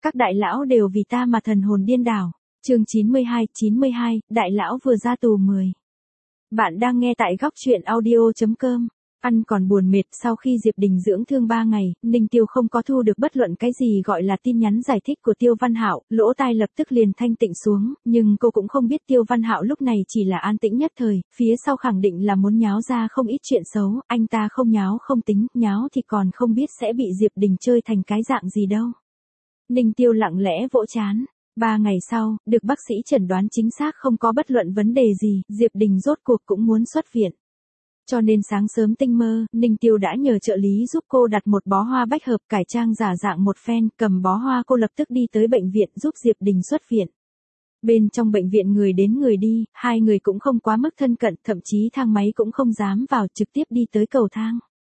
Các đại lão đều vì ta mà thần hồn điên đảo. Chương 92, đại lão vừa ra tù 10. Bạn đang nghe tại góc truyện audio.com. Ăn còn buồn mệt. Sau khi Diệp Đình dưỡng thương 3 ngày, Ninh Tiêu không có thu được bất luận cái gì gọi là tin nhắn giải thích của Tiêu Văn Hạo, lỗ tai lập tức liền thanh tịnh xuống, nhưng cô cũng không biết Tiêu Văn Hạo lúc này chỉ là an tĩnh nhất thời, phía sau khẳng định là muốn nháo ra không ít chuyện xấu, anh ta không nháo không tính, nháo thì còn không biết sẽ bị Diệp Đình chơi thành cái dạng gì đâu. Ninh Tiêu lặng lẽ vỗ trán. 3 ngày sau, được bác sĩ chẩn đoán chính xác không có bất luận vấn đề gì, Diệp Đình rốt cuộc cũng muốn xuất viện. Cho nên sáng sớm tinh mơ, Ninh Tiêu đã nhờ trợ lý giúp cô đặt một bó hoa bách hợp cải trang giả dạng một phen, cầm bó hoa cô lập tức đi tới bệnh viện giúp Diệp Đình xuất viện. Bên trong bệnh viện người đến người đi, hai người cũng không quá mức thân cận, thậm chí thang máy cũng không dám vào, trực tiếp đi tới cầu thang.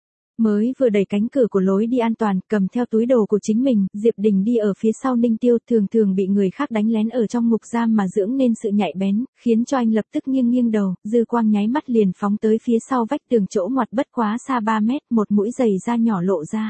Mới vừa đẩy cánh cửa của lối đi an toàn, cầm theo túi đồ của chính mình, Diệp Đình đi ở phía sau Ninh Tiêu, thường bị người khác đánh lén ở trong ngục giam mà dưỡng nên sự nhạy bén, khiến cho anh lập tức nghiêng đầu, dư quang nháy mắt liền phóng tới phía sau vách tường chỗ ngoặt bất quá xa 3 mét, một mũi giày da nhỏ lộ ra.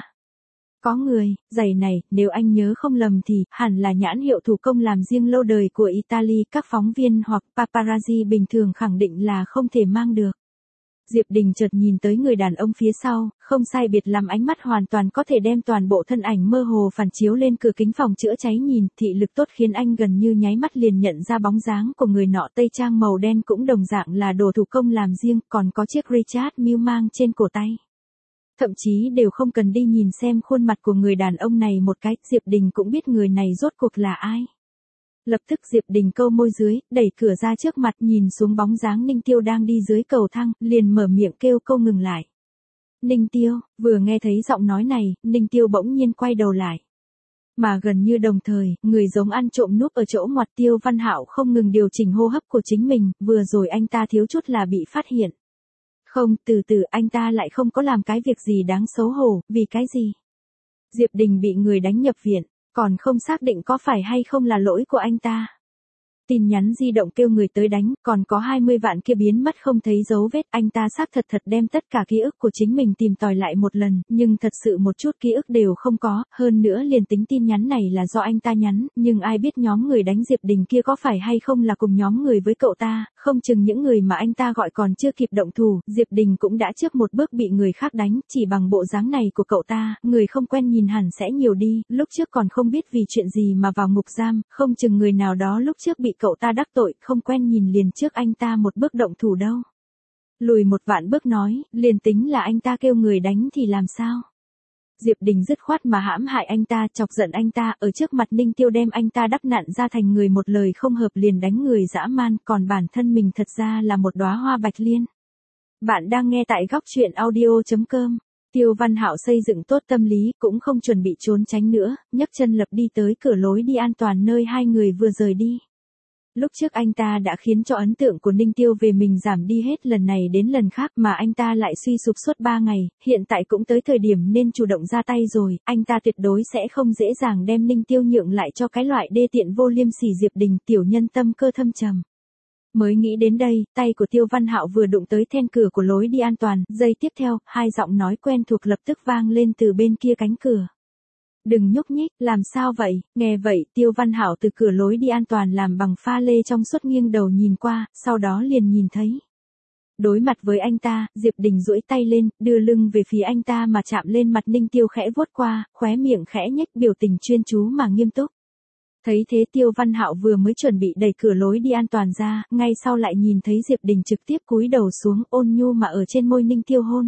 Có người, giày này, nếu anh nhớ không lầm thì, hẳn là nhãn hiệu thủ công làm riêng lâu đời của Italy, các phóng viên hoặc paparazzi bình thường khẳng định là không thể mang được. Diệp Đình chợt nhìn tới người đàn ông phía sau, không sai biệt lắm ánh mắt hoàn toàn có thể đem toàn bộ thân ảnh mơ hồ phản chiếu lên cửa kính phòng chữa cháy nhìn, thị lực tốt khiến anh gần như nháy mắt liền nhận ra bóng dáng của người nọ tây trang màu đen cũng đồng dạng là đồ thủ công làm riêng, còn có chiếc Richard Mille mang trên cổ tay. Thậm chí đều không cần đi nhìn xem khuôn mặt của người đàn ông này một cái, Diệp Đình cũng biết người này rốt cuộc là ai. Lập tức Diệp Đình câu môi dưới, đẩy cửa ra trước mặt nhìn xuống bóng dáng Ninh Tiêu đang đi dưới cầu thang, liền mở miệng kêu câu ngừng lại. Ninh Tiêu, vừa nghe thấy giọng nói này, Ninh Tiêu bỗng nhiên quay đầu lại. Mà gần như đồng thời, người giống ăn trộm núp ở chỗ ngoặt Tiêu Văn Hạo không ngừng điều chỉnh hô hấp của chính mình, vừa rồi anh ta thiếu chút là bị phát hiện. Không, từ từ anh ta lại không có làm cái việc gì đáng xấu hổ, vì cái gì? Diệp Đình bị người đánh nhập viện. Còn không xác định có phải hay không là lỗi của anh ta. Tin nhắn di động kêu người tới đánh, còn có 20 vạn kia biến mất không thấy dấu vết, anh ta xác thật đem tất cả ký ức của chính mình tìm tòi lại một lần, nhưng thật sự một chút ký ức đều không có, hơn nữa liền tính tin nhắn này là do anh ta nhắn, nhưng ai biết nhóm người đánh Diệp Đình kia có phải hay không là cùng nhóm người với cậu ta, không chừng những người mà anh ta gọi còn chưa kịp động thủ, Diệp Đình cũng đã trước một bước bị người khác đánh, chỉ bằng bộ dáng này của cậu ta, người không quen nhìn hẳn sẽ nhiều đi, lúc trước còn không biết vì chuyện gì mà vào ngục giam, không chừng người nào đó lúc trước bị cậu ta đắc tội, không quen nhìn liền trước anh ta một bước động thủ đâu. Lùi một vạn bước nói, liền tính là anh ta kêu người đánh thì làm sao? Diệp Đình dứt khoát mà hãm hại anh ta, chọc giận anh ta, ở trước mặt Ninh Tiêu đem anh ta đắp nặn ra thành người một lời không hợp liền đánh người dã man, còn bản thân mình thật ra là một đóa hoa bạch liên. Bạn đang nghe tại góc truyện audio.com. Tiêu Văn Hạo xây dựng tốt tâm lý, cũng không chuẩn bị trốn tránh nữa, nhấc chân lập đi tới cửa lối đi an toàn nơi hai người vừa rời đi. Lúc trước anh ta đã khiến cho ấn tượng của Ninh Tiêu về mình giảm đi hết lần này đến lần khác mà anh ta lại suy sụp suốt 3 ngày, hiện tại cũng tới thời điểm nên chủ động ra tay rồi, anh ta tuyệt đối sẽ không dễ dàng đem Ninh Tiêu nhượng lại cho cái loại đê tiện vô liêm sỉ Diệp Đình, tiểu nhân tâm cơ thâm trầm. Mới nghĩ đến đây, tay của Tiêu Văn Hạo vừa đụng tới then cửa của lối đi an toàn, giây tiếp theo, hai giọng nói quen thuộc lập tức vang lên từ bên kia cánh cửa. Đừng nhúc nhích, làm sao vậy? Nghe vậy, Tiêu Văn Hạo từ cửa lối đi an toàn làm bằng pha lê trong suốt nghiêng đầu nhìn qua, sau đó liền nhìn thấy. Đối mặt với anh ta, Diệp Đình duỗi tay lên, đưa lưng về phía anh ta mà chạm lên mặt Ninh Tiêu khẽ vuốt qua, khóe miệng khẽ nhếch biểu tình chuyên chú mà nghiêm túc. Thấy thế Tiêu Văn Hạo vừa mới chuẩn bị đẩy cửa lối đi an toàn ra, ngay sau lại nhìn thấy Diệp Đình trực tiếp cúi đầu xuống ôn nhu mà ở trên môi Ninh Tiêu hôn.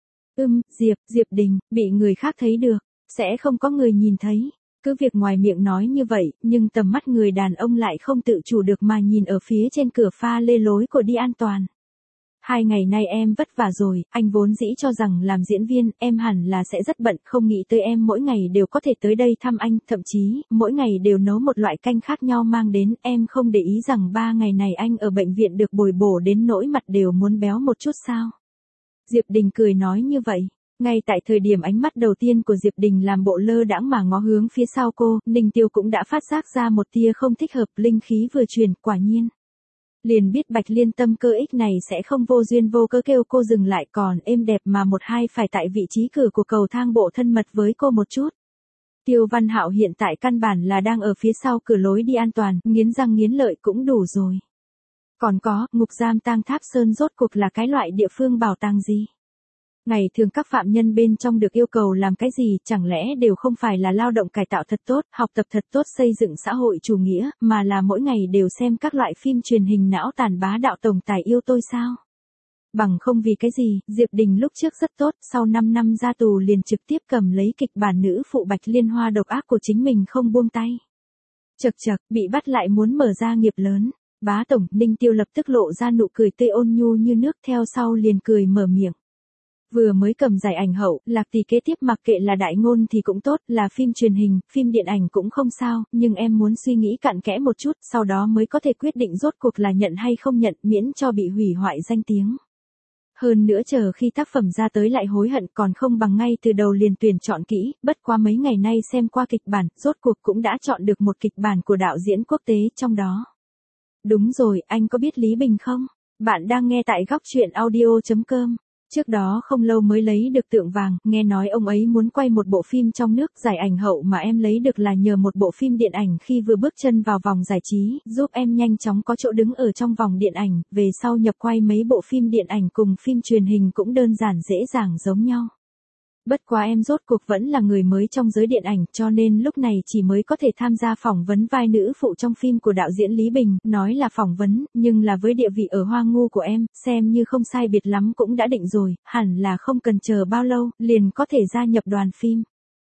Diệp Đình, bị người khác thấy được. Sẽ không có người nhìn thấy. Cứ việc ngoài miệng nói như vậy, nhưng tầm mắt người đàn ông lại không tự chủ được mà nhìn ở phía trên cửa pha lê lối của đi an toàn. 2 ngày nay em vất vả rồi, anh vốn dĩ cho rằng làm diễn viên, em hẳn là sẽ rất bận, không nghĩ tới em mỗi ngày đều có thể tới đây thăm anh, thậm chí, mỗi ngày đều nấu một loại canh khác nhau mang đến, em không để ý rằng 3 ngày này anh ở bệnh viện được bồi bổ đến nỗi mặt đều muốn béo một chút sao. Diệp Đình cười nói như vậy. Ngay tại thời điểm ánh mắt đầu tiên của Diệp Đình làm bộ lơ đãng mà ngó hướng phía sau cô, Ninh Tiêu cũng đã phát giác ra một tia không thích hợp, linh khí vừa truyền, quả nhiên. Liền biết Bạch Liên tâm cơ ích này sẽ không vô duyên vô cớ kêu cô dừng lại còn êm đẹp mà một hai phải tại vị trí cửa của cầu thang bộ thân mật với cô một chút. Tiêu Văn Hạo hiện tại căn bản là đang ở phía sau cửa lối đi an toàn, nghiến răng nghiến lợi cũng đủ rồi. Còn có, ngục giam Tang Tháp Sơn rốt cuộc là cái loại địa phương bảo tàng gì? Ngày thường các phạm nhân bên trong được yêu cầu làm cái gì, chẳng lẽ đều không phải là lao động cải tạo thật tốt, học tập thật tốt xây dựng xã hội chủ nghĩa, mà là mỗi ngày đều xem các loại phim truyền hình não tàn bá đạo tổng tài yêu tôi sao? Bằng không vì cái gì, Diệp Đình lúc trước rất tốt, sau 5 năm ra tù liền trực tiếp cầm lấy kịch bản nữ phụ Bạch Liên Hoa độc ác của chính mình không buông tay. Chậc chậc, bị bắt lại muốn mở ra nghiệp lớn. Bá tổng, Ninh Tiêu lập tức lộ ra nụ cười tươi ôn nhu như nước, theo sau liền cười mở miệng. Vừa mới cầm giải ảnh hậu, Lạc Tỷ kế tiếp mặc kệ là đại ngôn thì cũng tốt, là phim truyền hình, phim điện ảnh cũng không sao, nhưng em muốn suy nghĩ cặn kẽ một chút, sau đó mới có thể quyết định rốt cuộc là nhận hay không nhận, miễn cho bị hủy hoại danh tiếng. Hơn nữa chờ khi tác phẩm ra tới lại hối hận, còn không bằng ngay từ đầu liền tuyển chọn kỹ, bất quá mấy ngày nay xem qua kịch bản, rốt cuộc cũng đã chọn được một kịch bản của đạo diễn quốc tế trong đó. Đúng rồi, anh có biết Lý Bình không? Bạn đang nghe tại góc truyện audio.com. Trước đó không lâu mới lấy được Tượng Vàng, nghe nói ông ấy muốn quay một bộ phim trong nước, giải ảnh hậu mà em lấy được là nhờ một bộ phim điện ảnh khi vừa bước chân vào vòng giải trí, giúp em nhanh chóng có chỗ đứng ở trong vòng điện ảnh, về sau nhập quay mấy bộ phim điện ảnh cùng phim truyền hình cũng đơn giản dễ dàng giống nhau. Bất quá em rốt cuộc vẫn là người mới trong giới điện ảnh, cho nên lúc này chỉ mới có thể tham gia phỏng vấn vai nữ phụ trong phim của đạo diễn Lý Bình, nói là phỏng vấn, nhưng là với địa vị ở Hoa Ngu của em, xem như không sai biệt lắm cũng đã định rồi, hẳn là không cần chờ bao lâu, liền có thể gia nhập đoàn phim.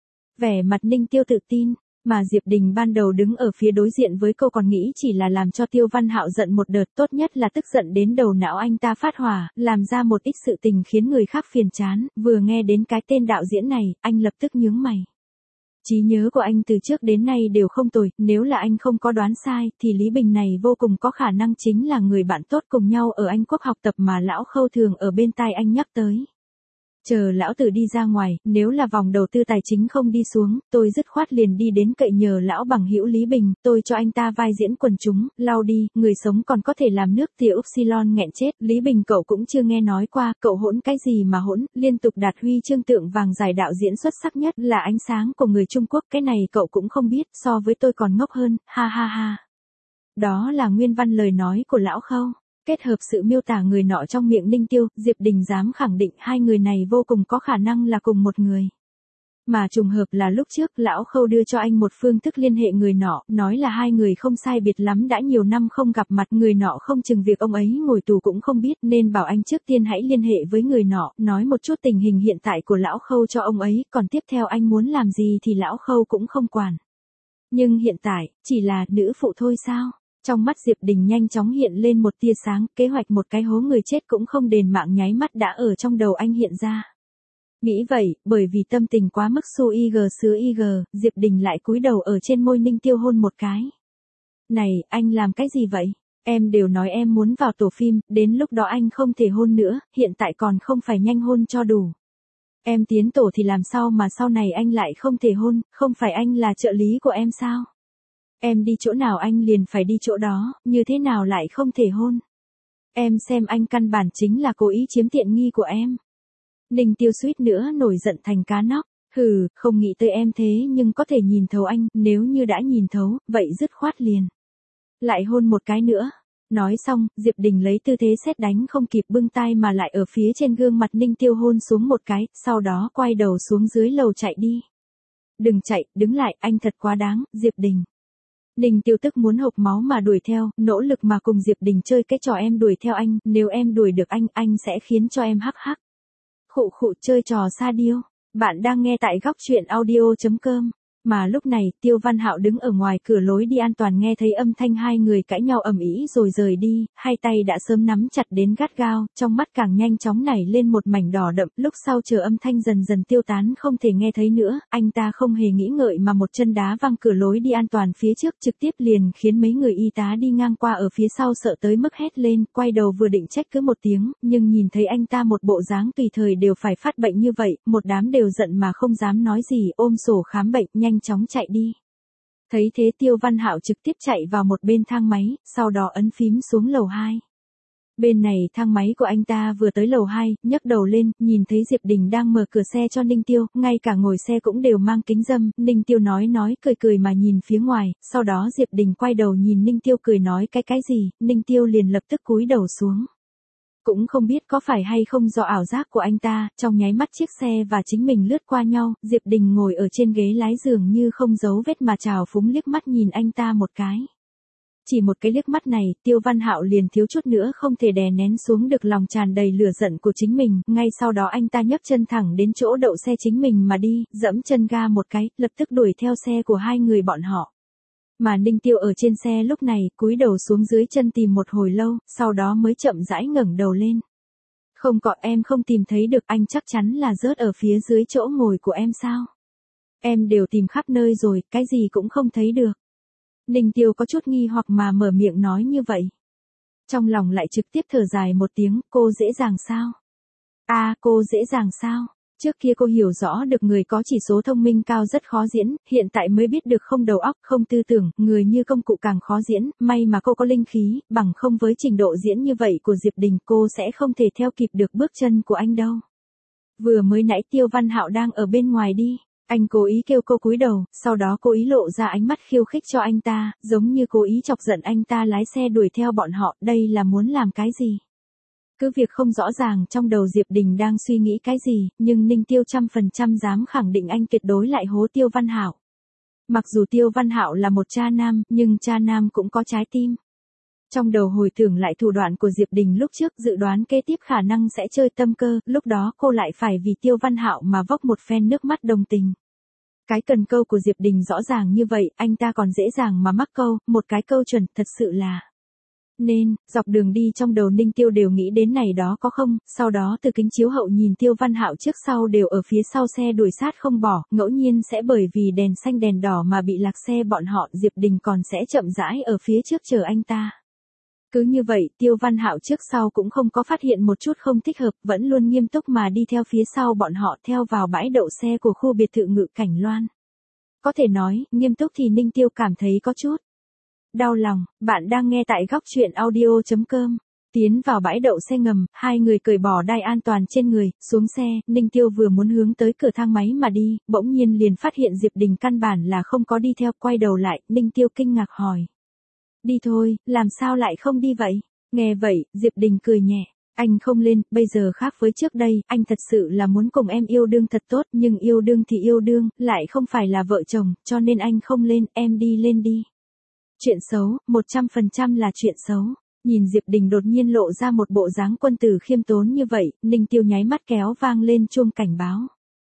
Vẻ mặt Ninh Tiêu tự tin, mà Diệp Đình ban đầu đứng ở phía đối diện với cô còn nghĩ chỉ là làm cho Tiêu Văn Hạo giận một đợt, tốt nhất là tức giận đến đầu não anh ta phát hỏa, làm ra một ít sự tình khiến người khác phiền chán, vừa nghe đến cái tên đạo diễn này, anh lập tức nhướng mày. Trí nhớ của anh từ trước đến nay đều không tồi, nếu là anh không có đoán sai, thì Lý Bình này vô cùng có khả năng chính là người bạn tốt cùng nhau ở Anh Quốc học tập mà lão Khâu thường ở bên tai anh nhắc tới. Chờ lão tử đi ra ngoài, nếu là vòng đầu tư tài chính không đi xuống, tôi dứt khoát liền đi đến cậy nhờ lão bằng hữu Lý Bình, tôi cho anh ta vai diễn quần chúng, lau đi, người sống còn có thể làm nước tỉa Upsilon nghẹn chết, Lý Bình cậu cũng chưa nghe nói qua, cậu hỗn cái gì mà hỗn, liên tục đạt huy chương Tượng Vàng giải đạo diễn xuất sắc nhất là ánh sáng của người Trung Quốc, cái này cậu cũng không biết, so với tôi còn ngốc hơn, ha ha ha. Đó là nguyên văn lời nói của lão Khâu. Kết hợp sự miêu tả người nọ trong miệng Ninh Tiêu, Diệp Đình dám khẳng định hai người này vô cùng có khả năng là cùng một người. Mà trùng hợp là lúc trước lão Khâu đưa cho anh một phương thức liên hệ người nọ, nói là hai người không sai biệt lắm đã nhiều năm không gặp mặt, người nọ không chừng việc ông ấy ngồi tù cũng không biết, nên bảo anh trước tiên hãy liên hệ với người nọ, nói một chút tình hình hiện tại của lão Khâu cho ông ấy, còn tiếp theo anh muốn làm gì thì lão Khâu cũng không quản. Nhưng hiện tại, chỉ là nữ phụ thôi sao? Trong mắt Diệp Đình nhanh chóng hiện lên một tia sáng, kế hoạch một cái hố người chết cũng không đền mạng nháy mắt đã ở trong đầu anh hiện ra. Nghĩ vậy, bởi vì tâm tình quá mức su ig sứa ig, Diệp Đình lại cúi đầu ở trên môi Ninh Tiêu hôn một cái. Này, anh làm cái gì vậy? Em đều nói em muốn vào tổ phim, đến lúc đó anh không thể hôn nữa, hiện tại còn không phải nhanh hôn cho đủ. Em tiến tổ thì làm sao mà sau này anh lại không thể hôn, không phải anh là trợ lý của em sao? Em đi chỗ nào anh liền phải đi chỗ đó, như thế nào lại không thể hôn? Em xem anh căn bản chính là cố ý chiếm tiện nghi của em. Ninh Tiêu suýt nữa nổi giận thành cá nóc, hừ, không nghĩ tới em thế nhưng có thể nhìn thấu anh, nếu như đã nhìn thấu, vậy dứt khoát liền. Lại hôn một cái nữa. Nói xong, Diệp Đình lấy tư thế sét đánh không kịp bưng tay mà lại ở phía trên gương mặt Ninh Tiêu hôn xuống một cái, sau đó quay đầu xuống dưới lầu chạy đi. Đừng chạy, đứng lại, anh thật quá đáng, Diệp Đình. Ninh Tiêu tức muốn hộc máu mà đuổi theo, nỗ lực mà cùng Diệp Đình chơi cái trò em đuổi theo anh, nếu em đuổi được anh sẽ khiến cho em hắc hắc. Khụ khụ chơi trò sa điêu. Bạn đang nghe tại góc truyện audio.com. Mà lúc này, Tiêu Văn Hạo đứng ở ngoài cửa lối đi an toàn nghe thấy âm thanh hai người cãi nhau ầm ĩ rồi rời đi, hai tay đã sớm nắm chặt đến gắt gao, trong mắt càng nhanh chóng nảy lên một mảnh đỏ đậm, lúc sau chờ âm thanh dần dần tiêu tán không thể nghe thấy nữa, anh ta không hề nghĩ ngợi mà một chân đá văng cửa lối đi an toàn phía trước trực tiếp liền khiến mấy người y tá đi ngang qua ở phía sau sợ tới mức hét lên, quay đầu vừa định trách cứ một tiếng, nhưng nhìn thấy anh ta một bộ dáng tùy thời đều phải phát bệnh như vậy, một đám đều giận mà không dám nói gì, ôm sổ khám bệnh nhanh chóng chạy đi. Thấy thế Tiêu Văn Hạo trực tiếp chạy vào một bên thang máy, sau đó ấn phím xuống lầu 2. Bên này thang máy của anh ta vừa tới lầu 2, nhấc đầu lên, nhìn thấy Diệp Đình đang mở cửa xe cho Ninh Tiêu, ngay cả ngồi xe cũng đều mang kính râm, Ninh Tiêu nói cười cười mà nhìn phía ngoài, sau đó Diệp Đình quay đầu nhìn Ninh Tiêu cười nói cái gì, Ninh Tiêu liền lập tức cúi đầu xuống. Cũng không biết có phải hay không do ảo giác của anh ta, trong nháy mắt chiếc xe và chính mình lướt qua nhau, Diệp Đình ngồi ở trên ghế lái dường như không giấu vết mà trào phúng liếc mắt nhìn anh ta một cái. Chỉ một cái liếc mắt này, Tiêu Văn Hạo liền thiếu chút nữa không thể đè nén xuống được lòng tràn đầy lửa giận của chính mình, ngay sau đó anh ta nhấc chân thẳng đến chỗ đậu xe chính mình mà đi, dẫm chân ga một cái, lập tức đuổi theo xe của hai người bọn họ. Mà Ninh Tiêu ở trên xe lúc này, cúi đầu xuống dưới chân tìm một hồi lâu, sau đó mới chậm rãi ngẩng đầu lên. Không có, em không tìm thấy được, anh chắc chắn là rớt ở phía dưới chỗ ngồi của em sao? Em đều tìm khắp nơi rồi, cái gì cũng không thấy được. Ninh Tiêu có chút nghi hoặc mà mở miệng nói như vậy. Trong lòng lại trực tiếp thở dài một tiếng, cô dễ dàng sao? Cô dễ dàng sao? Trước kia cô hiểu rõ được người có chỉ số thông minh cao rất khó diễn, hiện tại mới biết được không đầu óc, không tư tưởng, người như công cụ càng khó diễn, may mà cô có linh khí, bằng không với trình độ diễn như vậy của Diệp Đình cô sẽ không thể theo kịp được bước chân của anh đâu. Vừa mới nãy Tiêu Văn Hạo đang ở bên ngoài đi. Anh cố ý kêu cô cúi đầu, sau đó cố ý lộ ra ánh mắt khiêu khích cho anh ta, giống như cố ý chọc giận anh ta lái xe đuổi theo bọn họ, đây là muốn làm cái gì? Cứ việc không rõ ràng trong đầu Diệp Đình đang suy nghĩ cái gì, nhưng Ninh Tiêu 100% dám khẳng định anh tuyệt đối lại hố Tiêu Văn Hạo. Mặc dù Tiêu Văn Hạo là một cha nam, nhưng cha nam cũng có trái tim. Trong đầu hồi tưởng lại thủ đoạn của Diệp Đình lúc trước, dự đoán kế tiếp khả năng sẽ chơi tâm cơ, lúc đó cô lại phải vì Tiêu Văn Hạo mà vốc một phen nước mắt đồng tình. Cái cần câu của Diệp Đình rõ ràng như vậy, anh ta còn dễ dàng mà mắc câu, một cái câu chuẩn, thật sự là. Nên, dọc đường đi trong đầu Ninh Tiêu đều nghĩ đến này đó có không, sau đó từ kính chiếu hậu nhìn Tiêu Văn Hạo trước sau đều ở phía sau xe đuổi sát không bỏ, ngẫu nhiên sẽ bởi vì đèn xanh đèn đỏ mà bị lạc xe bọn họ, Diệp Đình còn sẽ chậm rãi ở phía trước chờ anh ta. Cứ như vậy, Tiêu Văn Hạo trước sau cũng không có phát hiện một chút không thích hợp, vẫn luôn nghiêm túc mà đi theo phía sau bọn họ theo vào bãi đậu xe của khu biệt thự Ngự Cảnh Loan. Có thể nói, nghiêm túc thì Ninh Tiêu cảm thấy có chút đau lòng. Bạn đang nghe tại góc truyện audio.com. Tiến vào bãi đậu xe ngầm, hai người cởi bỏ đai an toàn trên người, xuống xe, Ninh Tiêu vừa muốn hướng tới cửa thang máy mà đi, bỗng nhiên liền phát hiện Diệp Đình căn bản là không có đi theo, quay đầu lại, Ninh Tiêu kinh ngạc hỏi. Đi thôi, làm sao lại không đi vậy? Nghe vậy, Diệp Đình cười nhẹ. Anh không lên, bây giờ khác với trước đây, anh thật sự là muốn cùng em yêu đương thật tốt, nhưng yêu đương thì yêu đương, lại không phải là vợ chồng, cho nên anh không lên, em đi lên đi. Chuyện xấu, 100% là chuyện xấu. Nhìn Diệp Đình đột nhiên lộ ra một bộ dáng quân tử khiêm tốn như vậy, Ninh Tiêu nháy mắt kéo vang lên chuông cảnh báo.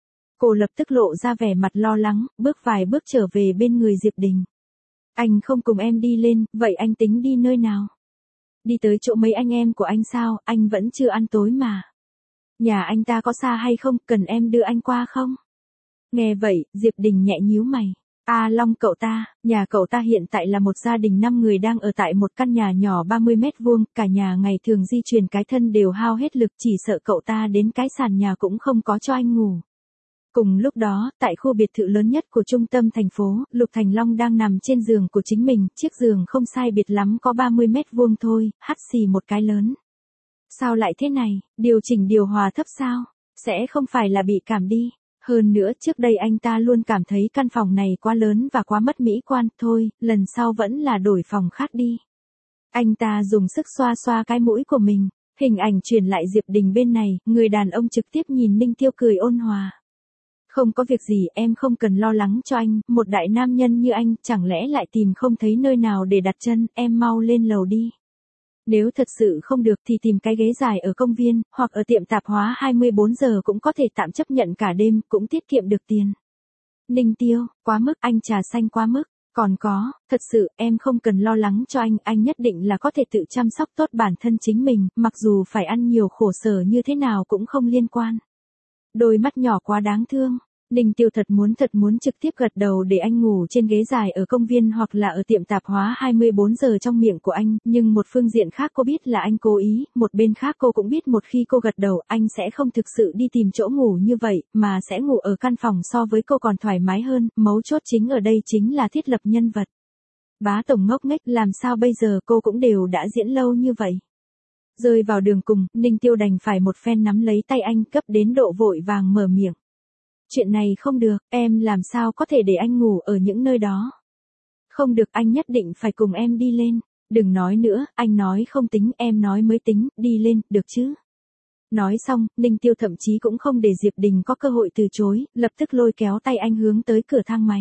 Cô lập tức lộ ra vẻ mặt lo lắng, bước vài bước trở về bên người Diệp Đình. Anh không cùng em đi lên, vậy anh tính đi nơi nào? Đi tới chỗ mấy anh em của anh sao, anh vẫn chưa ăn tối mà. Nhà anh ta có xa hay không, cần em đưa anh qua không? Nghe vậy, Diệp Đình nhẹ nhíu mày. Long cậu ta, nhà cậu ta hiện tại là một gia đình 5 người đang ở tại một căn nhà nhỏ 30 mét vuông, cả nhà ngày thường di chuyển cái thân đều hao hết lực, chỉ sợ cậu ta đến cái sàn nhà cũng không có cho anh ngủ. Cùng lúc đó, tại khu biệt thự lớn nhất của trung tâm thành phố, Lục Thành Long đang nằm trên giường của chính mình, chiếc giường không sai biệt lắm có 30 mét vuông thôi, hắt xì một cái lớn. Sao lại thế này, điều chỉnh điều hòa thấp sao? Sẽ không phải là bị cảm đi. Hơn nữa trước đây anh ta luôn cảm thấy căn phòng này quá lớn và quá mất mỹ quan, thôi, lần sau vẫn là đổi phòng khác đi. Anh ta dùng sức xoa xoa cái mũi của mình, hình ảnh truyền lại Diệp Đình bên này, người đàn ông trực tiếp nhìn Ninh Tiêu cười ôn hòa. Không có việc gì, em không cần lo lắng cho anh, một đại nam nhân như anh, chẳng lẽ lại tìm không thấy nơi nào để đặt chân, em mau lên lầu đi. Nếu thật sự không được thì tìm cái ghế dài ở công viên, hoặc ở tiệm tạp hóa 24 giờ cũng có thể tạm chấp nhận cả đêm, cũng tiết kiệm được tiền. Ninh Tiêu, quá mức, anh trà xanh quá mức. Còn có, thật sự, em không cần lo lắng cho anh nhất định là có thể tự chăm sóc tốt bản thân chính mình, mặc dù phải ăn nhiều khổ sở như thế nào cũng không liên quan. Đôi mắt nhỏ quá đáng thương. Ninh Tiêu thật muốn trực tiếp gật đầu để anh ngủ trên ghế dài ở công viên hoặc là ở tiệm tạp hóa 24 giờ trong miệng của anh, nhưng một phương diện khác cô biết là anh cố ý, một bên khác cô cũng biết một khi cô gật đầu anh sẽ không thực sự đi tìm chỗ ngủ như vậy, mà sẽ ngủ ở căn phòng so với cô còn thoải mái hơn, mấu chốt chính ở đây chính là thiết lập nhân vật. Bá tổng ngốc nghếch, làm sao bây giờ cô cũng đều đã diễn lâu như vậy. Rơi vào đường cùng, Ninh Tiêu đành phải một phen nắm lấy tay anh, cấp đến độ vội vàng mở miệng. Chuyện này không được, em làm sao có thể để anh ngủ ở những nơi đó. Không được, anh nhất định phải cùng em đi lên. Đừng nói nữa, anh nói không tính, em nói mới tính, đi lên, được chứ. Nói xong, Ninh Tiêu thậm chí cũng không để Diệp Đình có cơ hội từ chối, lập tức lôi kéo tay anh hướng tới cửa thang máy.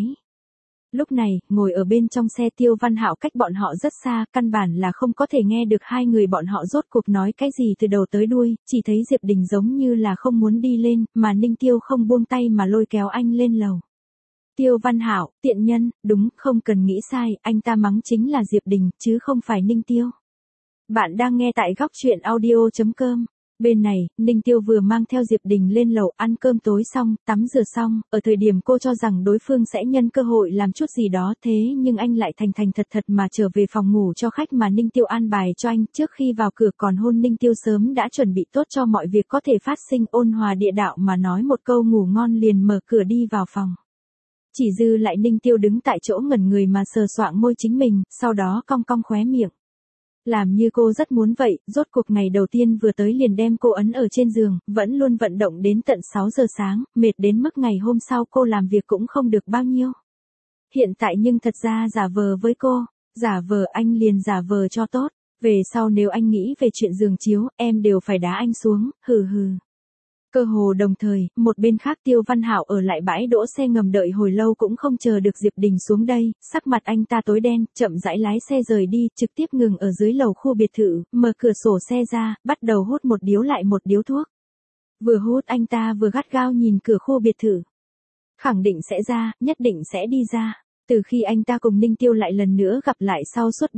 Lúc này, ngồi ở bên trong xe Tiêu Văn Hạo cách bọn họ rất xa, căn bản là không có thể nghe được hai người bọn họ rốt cuộc nói cái gì từ đầu tới đuôi, chỉ thấy Diệp Đình giống như là không muốn đi lên, mà Ninh Tiêu không buông tay mà lôi kéo anh lên lầu. Tiêu Văn Hạo, tiện nhân, đúng, không cần nghĩ sai, anh ta mắng chính là Diệp Đình, chứ không phải Ninh Tiêu. Bạn đang nghe tại góc truyện audio.com. Bên này, Ninh Tiêu vừa mang theo Diệp Đình lên lầu ăn cơm tối xong, tắm rửa xong, ở thời điểm cô cho rằng đối phương sẽ nhân cơ hội làm chút gì đó thế nhưng anh lại thành thành thật thật mà trở về phòng ngủ cho khách mà Ninh Tiêu an bài cho anh, trước khi vào cửa còn hôn Ninh Tiêu sớm đã chuẩn bị tốt cho mọi việc có thể phát sinh, ôn hòa địa đạo mà nói một câu ngủ ngon liền mở cửa đi vào phòng. Chỉ dư lại Ninh Tiêu đứng tại chỗ ngẩn người mà sờ soạng môi chính mình, sau đó cong cong khóe miệng. Làm như cô rất muốn vậy, rốt cuộc ngày đầu tiên vừa tới liền đem cô ấn ở trên giường, vẫn luôn vận động đến tận 6 giờ sáng, mệt đến mức ngày hôm sau cô làm việc cũng không được bao nhiêu. Hiện tại nhưng thật ra giả vờ với cô, giả vờ anh liền giả vờ cho tốt, về sau nếu anh nghĩ về chuyện giường chiếu, em đều phải đá anh xuống, hừ hừ. Cơ hồ đồng thời, một bên khác Tiêu Văn Hạo ở lại bãi đỗ xe ngầm đợi hồi lâu cũng không chờ được Diệp Đình xuống đây, sắc mặt anh ta tối đen, chậm rãi lái xe rời đi, trực tiếp ngừng ở dưới lầu khu biệt thự, mở cửa sổ xe ra, bắt đầu hút một điếu lại một điếu thuốc. Vừa hút anh ta vừa gắt gao nhìn cửa khu biệt thự. Khẳng định sẽ ra, nhất định sẽ đi ra. Từ khi anh ta cùng Ninh Tiêu lại lần nữa gặp lại sau suốt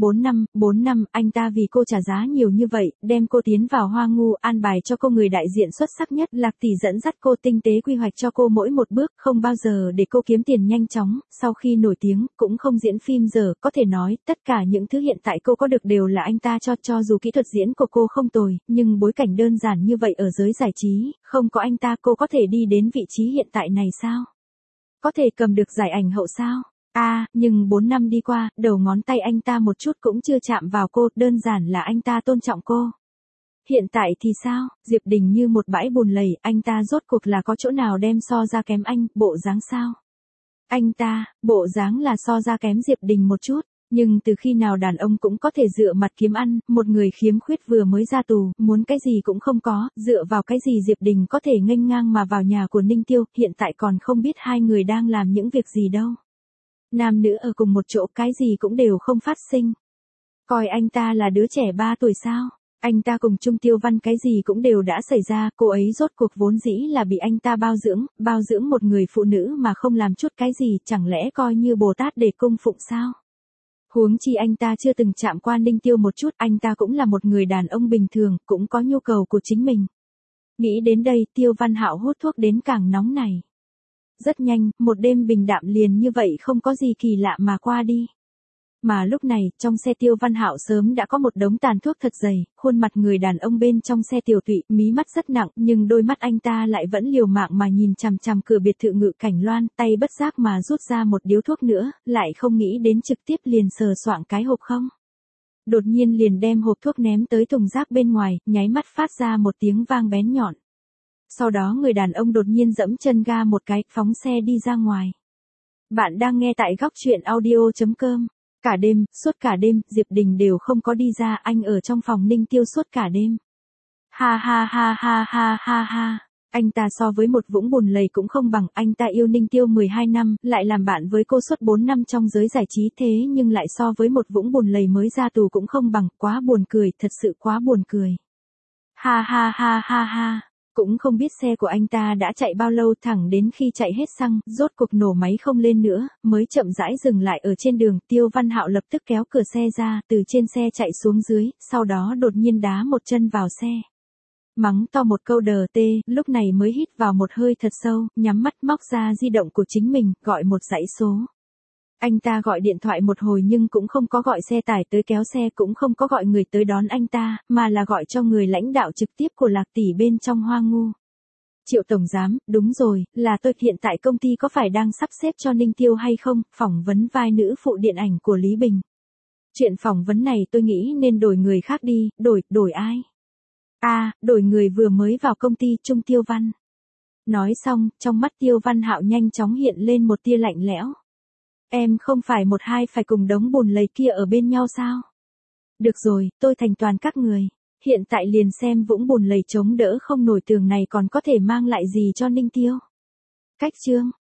4 năm, anh ta vì cô trả giá nhiều như vậy, đem cô tiến vào Hoa Ngu, an bài cho cô người đại diện xuất sắc nhất, Lạc Tỷ dẫn dắt cô tinh tế quy hoạch cho cô mỗi một bước, không bao giờ để cô kiếm tiền nhanh chóng, sau khi nổi tiếng, cũng không diễn phim giờ, có thể nói, tất cả những thứ hiện tại cô có được đều là anh ta cho dù kỹ thuật diễn của cô không tồi, nhưng bối cảnh đơn giản như vậy ở giới giải trí, không có anh ta cô có thể đi đến vị trí hiện tại này sao? Có thể cầm được giải ảnh hậu sao? Nhưng 4 năm đi qua, đầu ngón tay anh ta một chút cũng chưa chạm vào cô, đơn giản là anh ta tôn trọng cô. Hiện tại thì sao, Diệp Đình như một bãi bùn lầy, anh ta rốt cuộc là có chỗ nào đem so ra kém anh, bộ dáng sao? Anh ta, bộ dáng là so ra kém Diệp Đình một chút, nhưng từ khi nào đàn ông cũng có thể dựa mặt kiếm ăn, một người khiếm khuyết vừa mới ra tù, muốn cái gì cũng không có, dựa vào cái gì Diệp Đình có thể nghênh ngang mà vào nhà của Ninh Tiêu, hiện tại còn không biết hai người đang làm những việc gì đâu. Nam nữ ở cùng một chỗ cái gì cũng đều không phát sinh. Coi anh ta là đứa trẻ 3 tuổi sao? Anh ta cùng Trung Tiêu Văn cái gì cũng đều đã xảy ra, cô ấy rốt cuộc vốn dĩ là bị anh ta bao dưỡng một người phụ nữ mà không làm chút cái gì, chẳng lẽ coi như Bồ Tát để cung phụng sao? Huống chi anh ta chưa từng chạm qua Ninh Tiêu một chút, anh ta cũng là một người đàn ông bình thường, cũng có nhu cầu của chính mình. Nghĩ đến đây, Tiêu Văn Hạo hút thuốc đến càng nóng này. Rất nhanh, một đêm bình đạm liền như vậy không có gì kỳ lạ mà qua đi. Mà lúc này, trong xe Tiêu Văn Hạo sớm đã có một đống tàn thuốc thật dày, khuôn mặt người đàn ông bên trong xe tiểu tụy, mí mắt rất nặng, nhưng đôi mắt anh ta lại vẫn liều mạng mà nhìn chằm chằm cửa biệt thự Ngự Cảnh Loan, tay bất giác mà rút ra một điếu thuốc nữa, lại không nghĩ đến trực tiếp liền sờ soạng cái hộp không. Đột nhiên liền đem hộp thuốc ném tới thùng rác bên ngoài, nháy mắt phát ra một tiếng vang bén nhọn. Sau đó người đàn ông đột nhiên giẫm chân ga một cái, phóng xe đi ra ngoài. Bạn đang nghe tại góc truyện audio.com. Cả đêm, suốt cả đêm, Diệp Đình đều không có đi ra, anh ở trong phòng Ninh Tiêu suốt cả đêm. Ha ha ha ha ha ha ha. Anh ta so với một vũng bùn lầy cũng không bằng, anh ta yêu Ninh Tiêu 12 năm, lại làm bạn với cô suốt 4 năm trong giới giải trí thế nhưng lại so với một vũng bùn lầy mới ra tù cũng không bằng, quá buồn cười, thật sự quá buồn cười. Ha ha ha ha ha. Cũng không biết xe của anh ta đã chạy bao lâu, thẳng đến khi chạy hết xăng, rốt cuộc nổ máy không lên nữa, mới chậm rãi dừng lại ở trên đường. Tiêu Văn Hạo lập tức kéo cửa xe ra, từ trên xe chạy xuống dưới, sau đó đột nhiên đá một chân vào xe. Mắng to một câu đờ tê, lúc này mới hít vào một hơi thật sâu, nhắm mắt móc ra di động của chính mình, gọi một dãy số. Anh ta gọi điện thoại một hồi nhưng cũng không có gọi xe tải tới kéo xe, cũng không có gọi người tới đón anh ta, mà là gọi cho người lãnh đạo trực tiếp của Lạc Tỷ bên trong Hoa Ngu. Triệu tổng giám, đúng rồi, là tôi, hiện tại công ty có phải đang sắp xếp cho Ninh Tiêu hay không, phỏng vấn vai nữ phụ điện ảnh của Lý Bình. Chuyện phỏng vấn này tôi nghĩ nên đổi người khác đi, đổi ai? Đổi người vừa mới vào công ty Trung Tiêu Văn. Nói xong, trong mắt Tiêu Văn Hạo nhanh chóng hiện lên một tia lạnh lẽo. Em không phải một hai phải cùng đống bùn lầy kia ở bên nhau sao? Được rồi, tôi thành toàn các người. Hiện tại liền xem vũng bùn lầy chống đỡ không nổi tường này còn có thể mang lại gì cho Ninh Tiêu. Cách chương